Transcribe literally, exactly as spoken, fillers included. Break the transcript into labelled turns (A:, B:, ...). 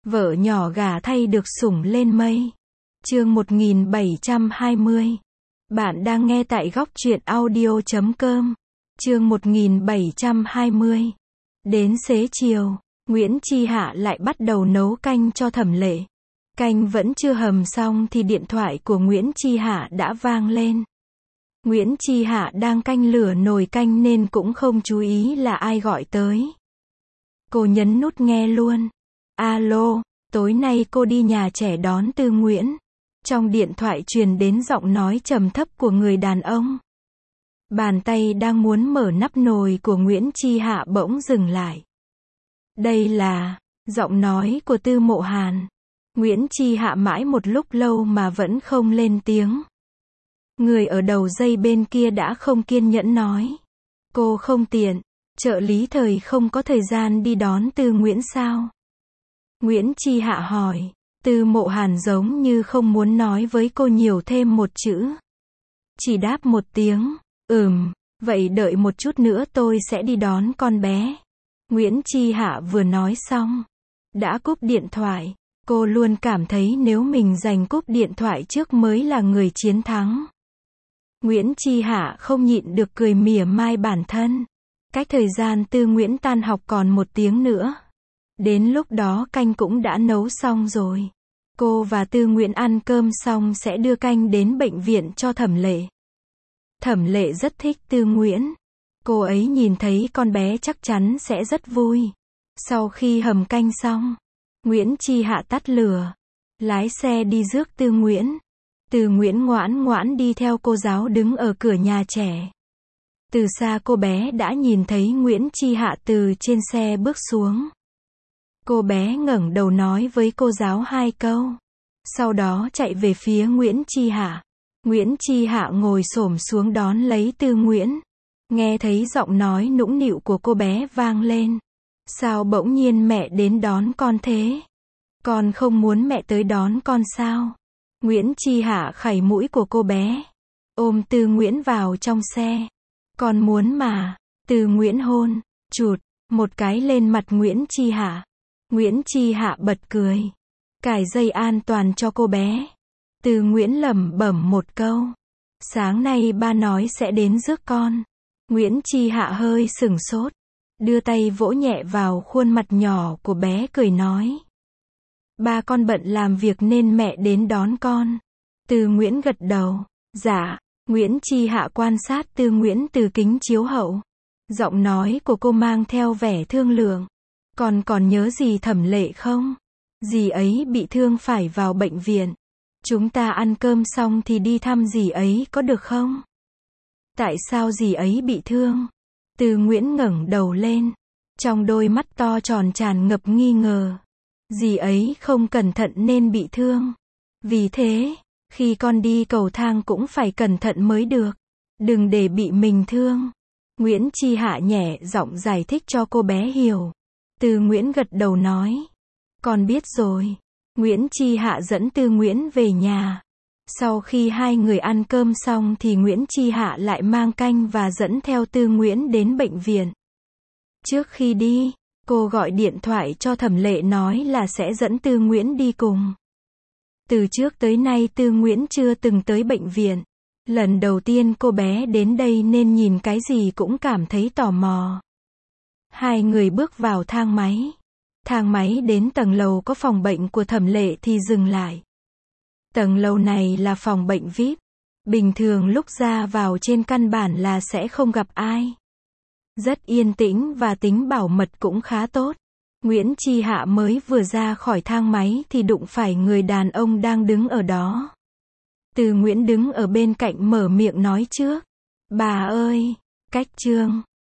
A: Vợ nhỏ gả thay được sủng lên mây. Chương một nghìn bảy trăm hai mươi. Bạn đang nghe tại góc truyện audio chấm com. Chương một nghìn bảy trăm hai mươi. Đến xế chiều, Nguyễn Chi Hạ lại bắt đầu nấu canh cho Thẩm Lệ. Canh vẫn chưa hầm xong thì điện thoại của Nguyễn Chi Hạ đã vang lên. Nguyễn Chi Hạ đang canh lửa nồi canh nên cũng không chú ý là ai gọi tới. Cô nhấn nút nghe luôn. Alo, tối nay cô đi nhà trẻ đón Tư Nguyễn. Trong điện thoại truyền đến giọng nói trầm thấp của người đàn ông. Bàn tay đang muốn mở nắp nồi của Nguyễn Chi Hạ bỗng dừng lại. Đây là giọng nói của Tư Mộ Hàn. Nguyễn Chi Hạ mãi một lúc lâu mà vẫn không lên tiếng. Người ở đầu dây bên kia đã không kiên nhẫn nói. Cô không tiện, trợ lý Thời không có thời gian đi đón Tư Nguyễn sao? Nguyễn Chi Hạ hỏi. Tư Mộ Hàn giống như không muốn nói với cô nhiều thêm một chữ. Chỉ đáp một tiếng, ừm, vậy đợi một chút nữa tôi sẽ đi đón con bé. Nguyễn Chi Hạ vừa nói xong, đã cúp điện thoại. Cô luôn cảm thấy nếu mình giành cúp điện thoại trước mới là người chiến thắng. Nguyễn Chi Hạ không nhịn được cười mỉa mai bản thân. Cách thời gian Tư Nguyễn tan học còn một tiếng nữa. Đến lúc đó canh cũng đã nấu xong rồi. Cô và Tư Nguyễn ăn cơm xong sẽ đưa canh đến bệnh viện cho Thẩm Lệ. Thẩm Lệ rất thích Tư Nguyễn. Cô ấy nhìn thấy con bé chắc chắn sẽ rất vui. Sau khi hầm canh xong, Nguyễn Chi Hạ tắt lửa, lái xe đi rước Tư Nguyễn. Tư Nguyễn ngoãn ngoãn đi theo cô giáo đứng ở cửa nhà trẻ. Từ xa cô bé đã nhìn thấy Nguyễn Chi Hạ từ trên xe bước xuống. Cô bé ngẩng đầu nói với cô giáo hai câu. Sau đó chạy về phía Nguyễn Chi Hạ. Nguyễn Chi Hạ ngồi xổm xuống đón lấy Tư Nguyễn. Nghe thấy giọng nói nũng nịu của cô bé vang lên. Sao bỗng nhiên mẹ đến đón con thế? Con không muốn mẹ tới đón con sao? Nguyễn Chi Hạ khẩy mũi của cô bé. Ôm Tư Nguyễn vào trong xe. Con muốn mà. Tư Nguyễn hôn, chụt, một cái lên mặt Nguyễn Chi Hạ. Nguyễn Chi Hạ bật cười. Cài dây an toàn cho cô bé. Tư Nguyễn lẩm bẩm một câu. Sáng nay ba nói sẽ đến rước con. Nguyễn Chi Hạ hơi sửng sốt. Đưa tay vỗ nhẹ vào khuôn mặt nhỏ của bé cười nói. Ba con bận làm việc nên mẹ đến đón con. Tư Nguyễn gật đầu. Dạ. Nguyễn Chi Hạ quan sát Tư Nguyễn từ kính chiếu hậu. Giọng nói của cô mang theo vẻ thương lượng. Con còn nhớ dì Thẩm Lệ không? Dì ấy bị thương phải vào bệnh viện. Chúng ta ăn cơm xong thì đi thăm dì ấy có được không? Tại sao dì ấy bị thương? Tư Nguyễn ngẩng đầu lên. Trong đôi mắt to tròn tràn ngập nghi ngờ. Dì ấy không cẩn thận nên bị thương. Vì thế, khi con đi cầu thang cũng phải cẩn thận mới được. Đừng để bị mình thương. Nguyễn Chi Hạ nhẹ giọng giải thích cho cô bé hiểu. Tư Nguyễn gật đầu nói. Con biết rồi. Nguyễn Chi Hạ dẫn Tư Nguyễn về nhà. Sau khi hai người ăn cơm xong thì Nguyễn Chi Hạ lại mang canh và dẫn theo Tư Nguyễn đến bệnh viện. Trước khi đi, cô gọi điện thoại cho Thẩm Lệ nói là sẽ dẫn Tư Nguyễn đi cùng. Từ trước tới nay Tư Nguyễn chưa từng tới bệnh viện. Lần đầu tiên cô bé đến đây nên nhìn cái gì cũng cảm thấy tò mò. Hai người bước vào thang máy. Thang máy đến tầng lầu có phòng bệnh của Thẩm Lệ thì dừng lại. Tầng lầu này là phòng bệnh vi ai pi. Bình thường lúc ra vào trên căn bản là sẽ không gặp ai. Rất yên tĩnh và tính bảo mật cũng khá tốt. Nguyễn Chi Hạ mới vừa ra khỏi thang máy thì đụng phải người đàn ông đang đứng ở đó. Tư Nguyễn đứng ở bên cạnh mở miệng nói trước. Bà ơi, cách Trương,